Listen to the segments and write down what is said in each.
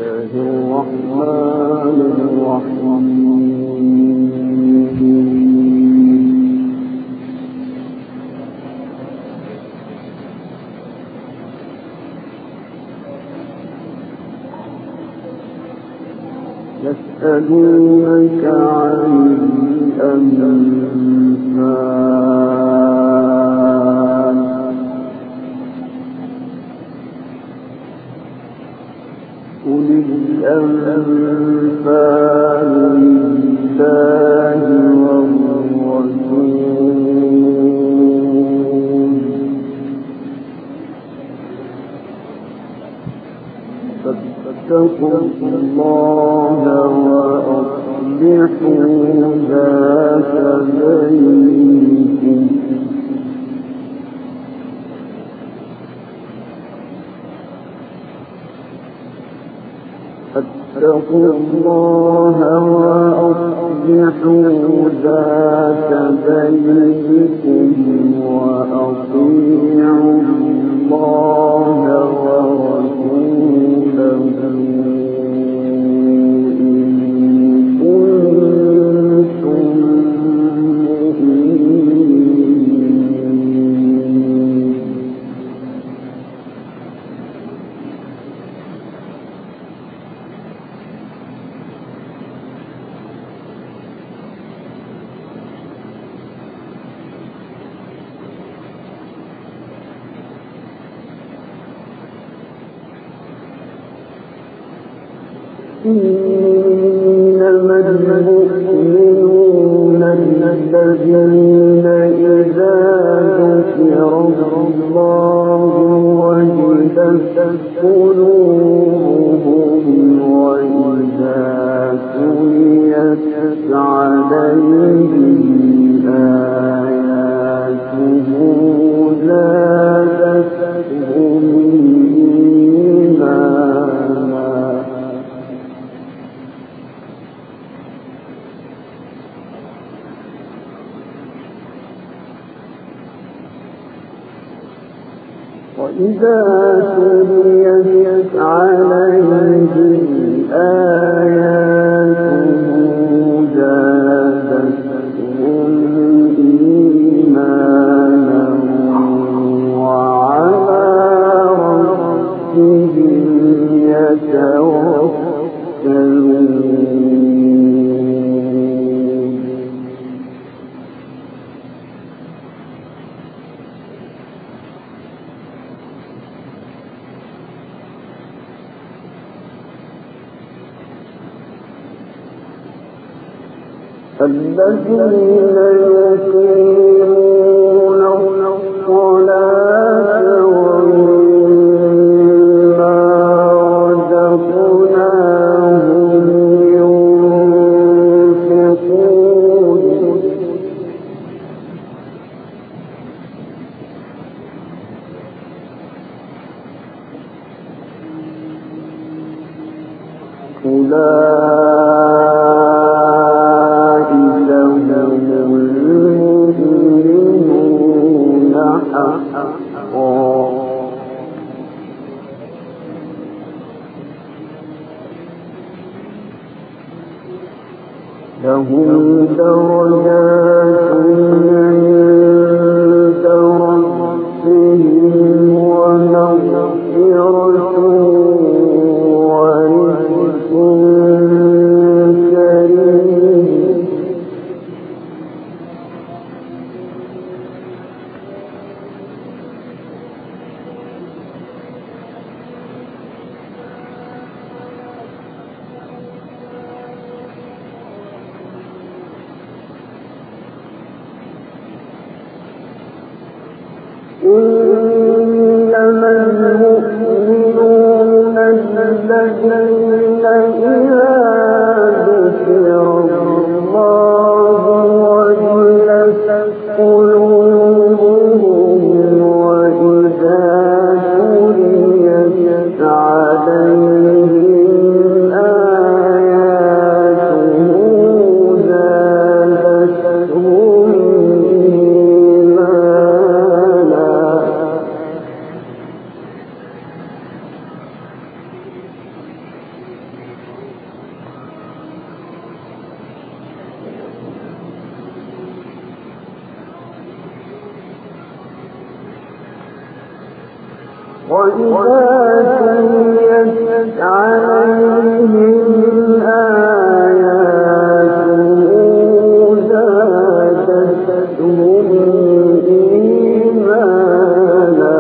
يسألونك عن الأنفال قل الأنفال لله والرسول فاتقوا الله وأصلحوا ذات بينكم فاتقوا الله وأصلحوا ذات بينكم وأطيعوا الله ورسوله إنما المؤمنون الذين إذا ذكر الله وجلت قلوبهم وإذا تليت عليهم آياته زادتهم وإذا تليت عليهم آياته زادتهم إيمانا وعلى ربهم يتوكلون الذين يقيمون الصلاة ومما رزقناهم ينفقون لهم درجات عند ربهم ومغفرة ورزق كريم إنما المؤمنون الذين إذا ذكر الله وجلت قلوبهم وإذا تليت عليهم آياته زادتهم تليت عليهم آياته زادتهم إيمانا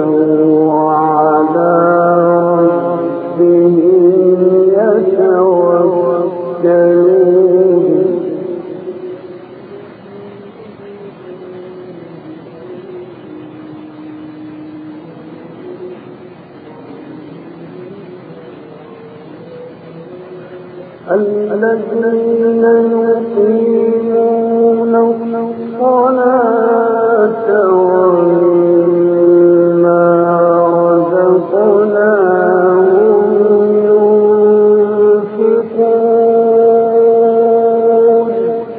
وعلى ربهم يتوكلون الذين يقيمون الصلاة ومما رزقناهم ينفقون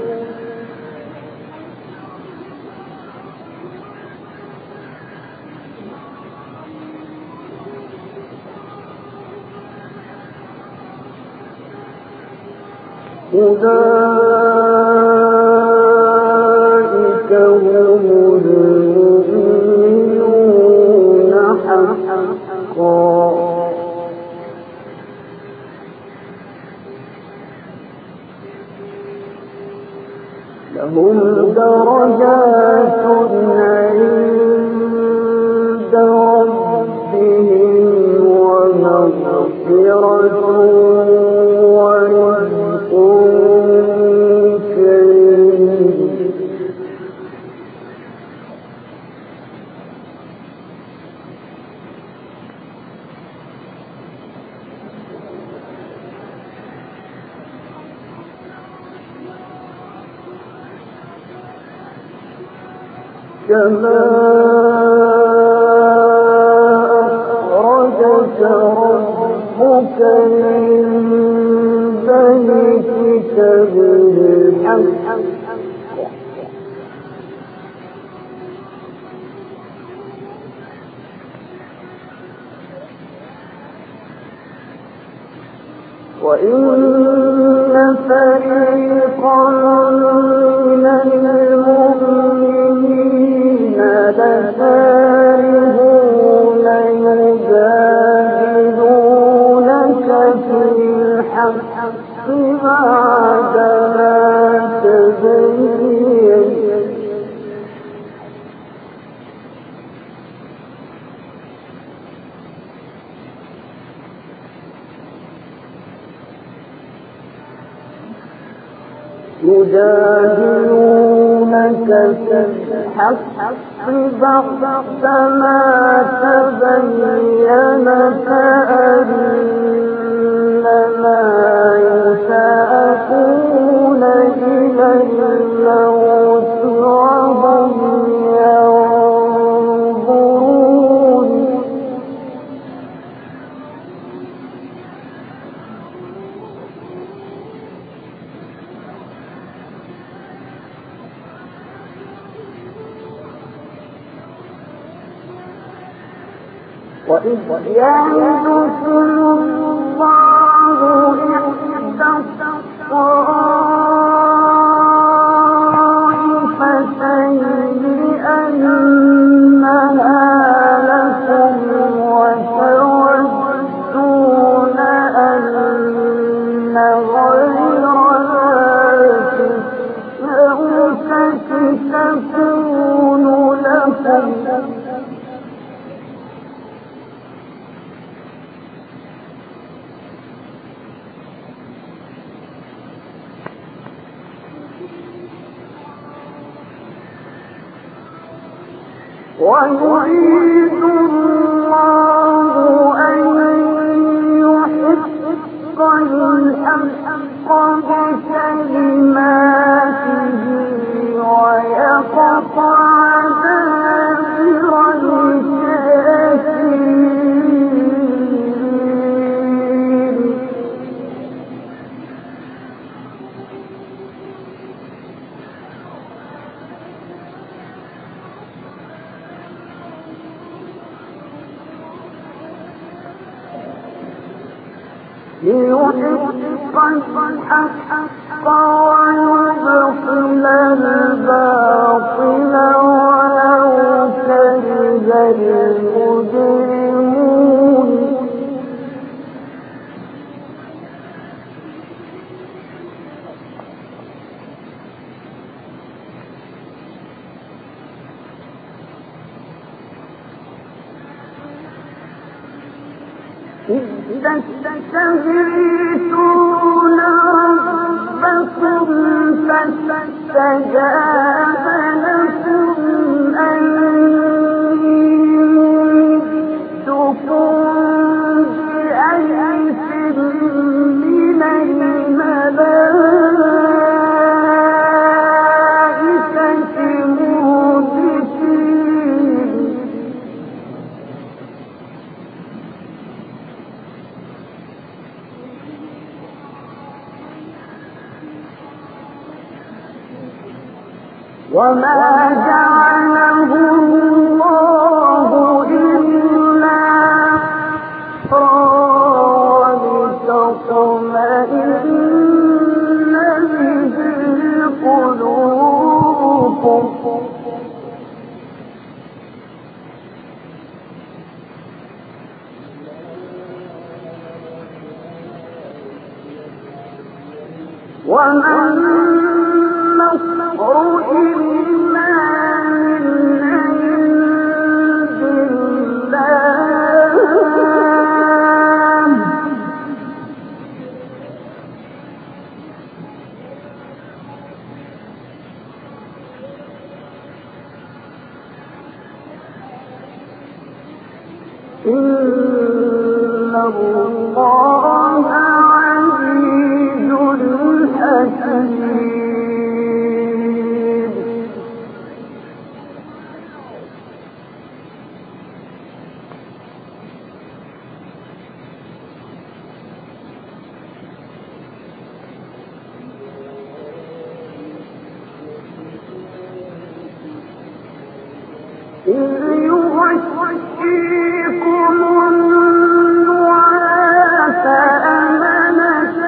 أولئك هم المؤمنون حقا لهم درجات عند ربهم ومغفرة ورزق كريم كما أخرجك ربك من بيتك بالحق وإن فريقا من المؤمنين لكارهون يجادلونك في الحق بعدما تبين يجادلونك في الحق بعدما تبين كأنما يساقون إلى الموت وهم ينظرون وإذ يعدكم الله إحدى الطائفتين أنها لكم وتودون أن غير ذات الشوكة تكون لكم ويريد الله أن يحق الحق بكلماته ويقطع دابر الكافرين ليحق الحق ويبطل الباطل ولو كره المجرمون إذ تستغيثون ربكم فاستجاب لكم أني ممدكم بألف من الملائكة مردفين وما جعله الله إلا لتطمئن به قلوبكم وما النصر إلا من عند الله إن الله عزيز حكيم إذ يغشيكم النعاس أمنة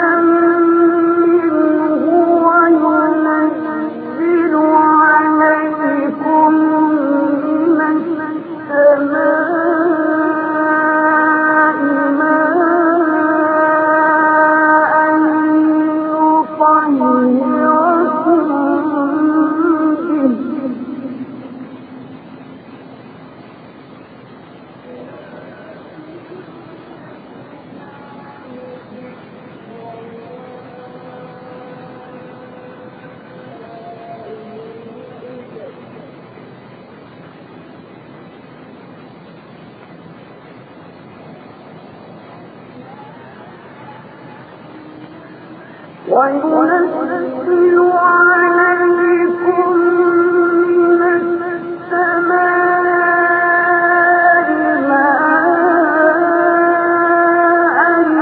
منه وينزل عليكم من السماء ماء يطهركم به وينزل عليكم من السماء ماء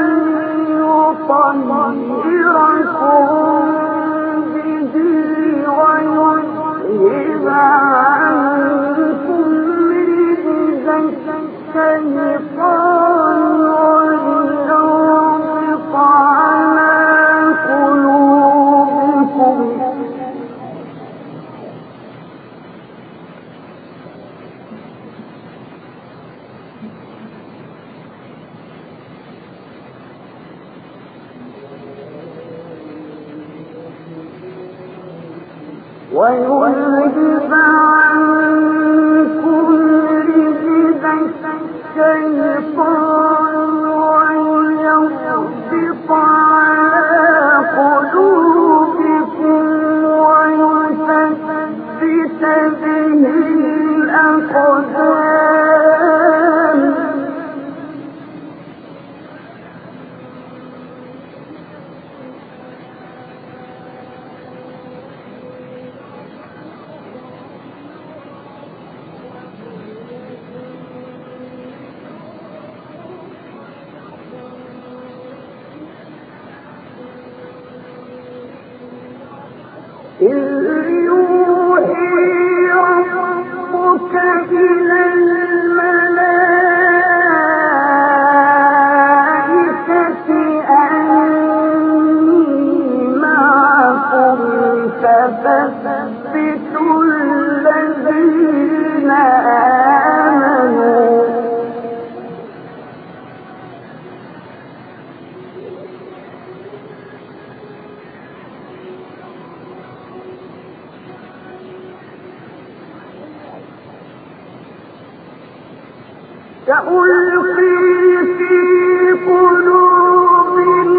يطهركم به ويذهب عنكم رجز الشيطان ويربط على قلوبكم ويذهب عنكم رجز الشيطان ويربط على قلوبكم ويثبت به الأقدام إذ يوحي ربك إلى الملائكة أني معكم فثبتوا الذين آمنوا سألقي في قلوب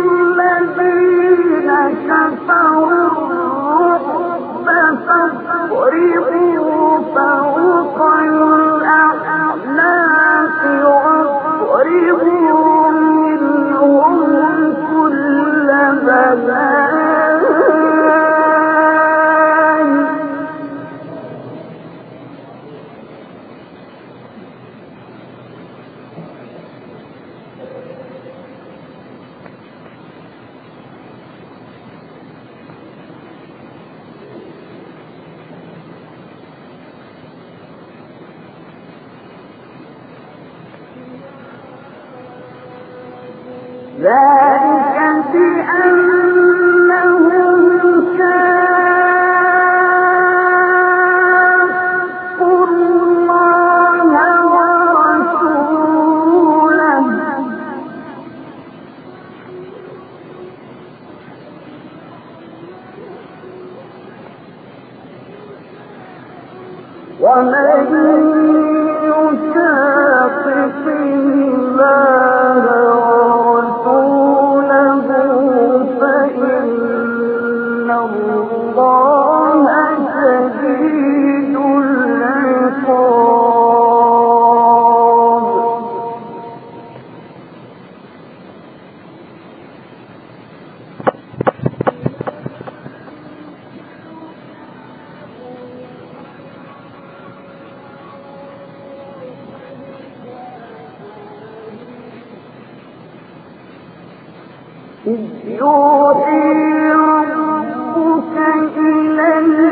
الذين كفروا الرعب فاضربوا فوق الأعناق واضربوا منهم كل بنان. ذلك بأنهم شاقوا الله ورسوله ومن يشاقق الله فإن الله شديد العقاب. إذ يوحي ربك إلى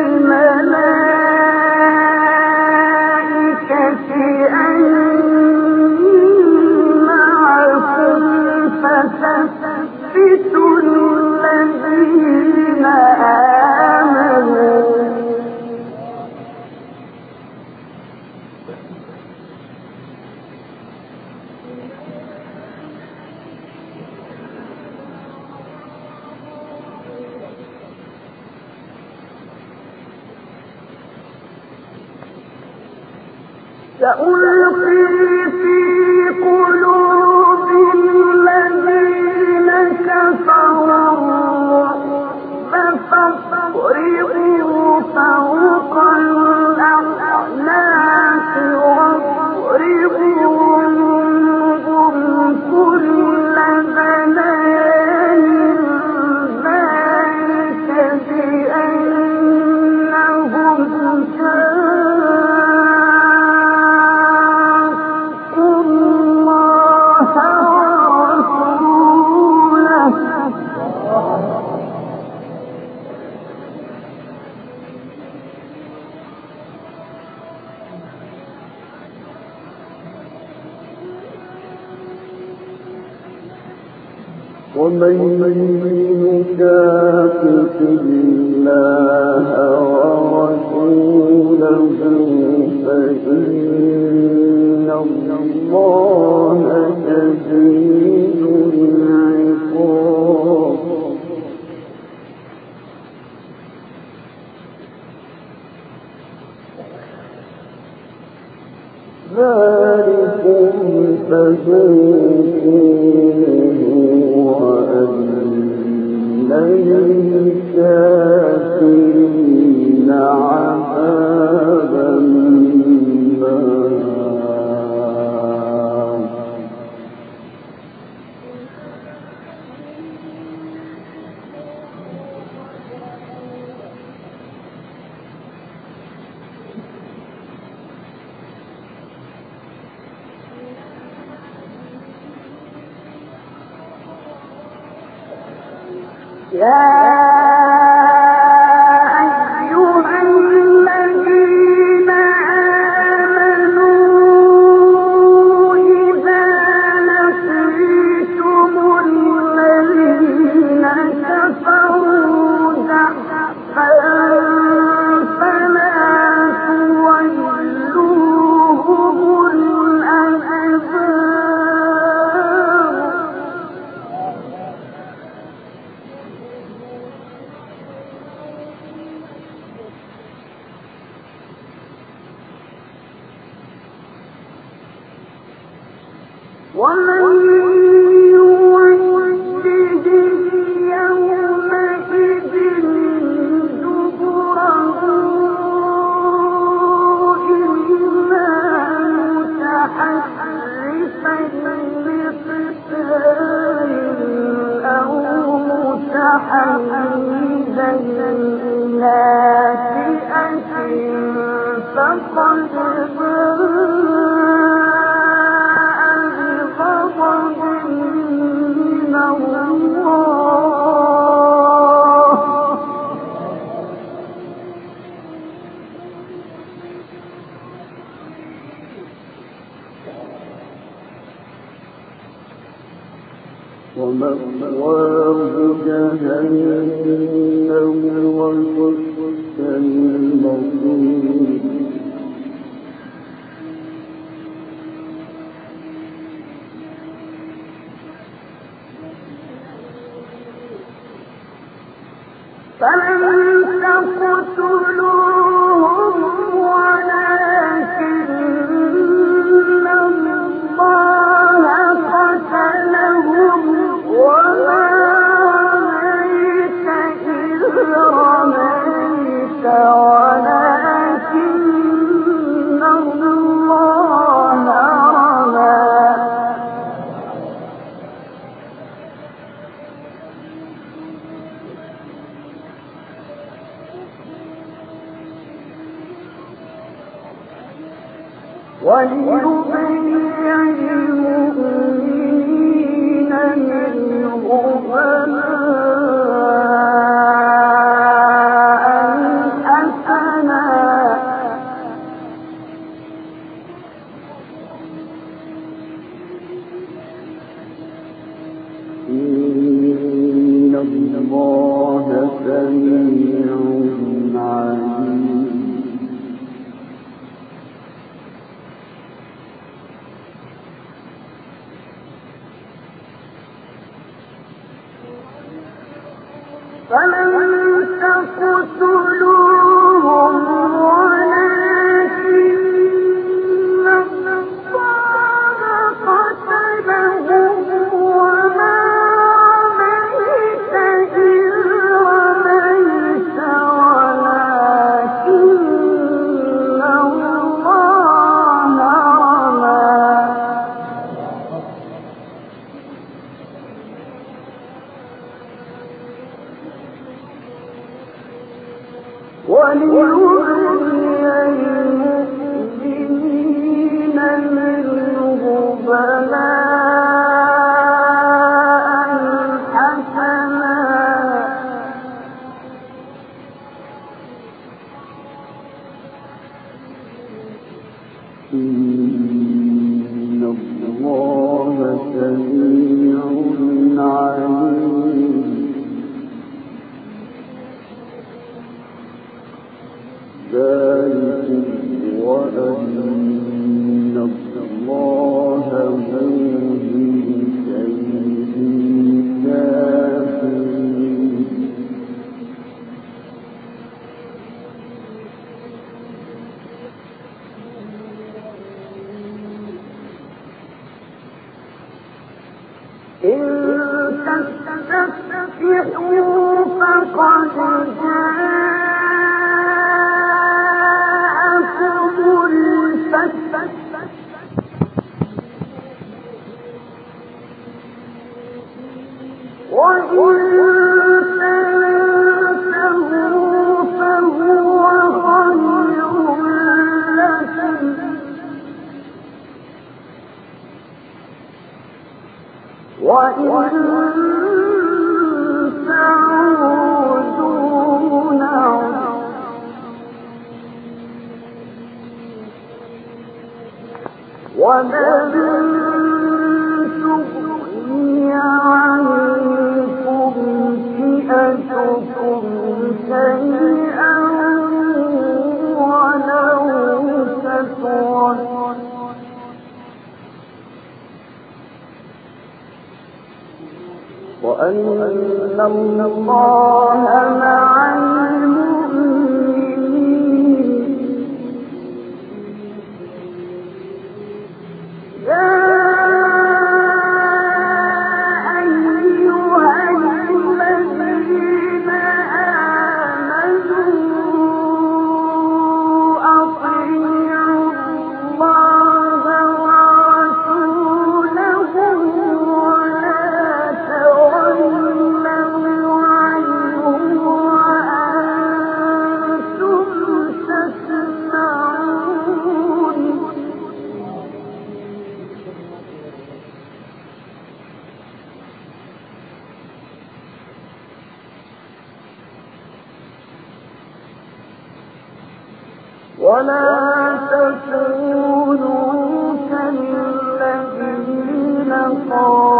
الملائكة أني معكم فثبتوا الذين آمنوا سألقي في قلوب الذين كفروا الرعب فاضربوا فوق الأعناق واضربوا منهم كل بنان. ذلك بأنهم ومن يشاقق الله ورسوله فإن الله شديد العقاب. ذلكم فذوقوه وأن للكافرين عذاب النار. يا أيها الذين آمنوا إذا لقيتم الذين كفروا زحفا فلا تولوهم الأدبار. ومن ومأواه جهنم وبئس المصير فلم تقتلوهم ولكن الله قتلهم وما رميت إذ رميت ولكن الله رمى وليبلي المؤمنين منه بلاء حسنا إن الله سميع عليم فلم تقتلوهم ولكن الله قتلهم وما رميت إذ رميت ولكن الله رمى وليبلي المؤمنين منه بلاء حسنا إن الله سميع عليم ذلك وأن الله مهزم كيد الكافرين إن تستفتحوا فقد جاءكم الفتح وإن تنتهوا فهو خير لكم وإن تعودوا نعد ولن تغني عنكم فئتكم شيئا ولو كثرت وأن الله مع المؤمنين يا أيها الذين آمنوا أطيعوا الله ورسوله ولا تولوا عنه وأنتم تسمعون ولا تكونوا كالذين قالوا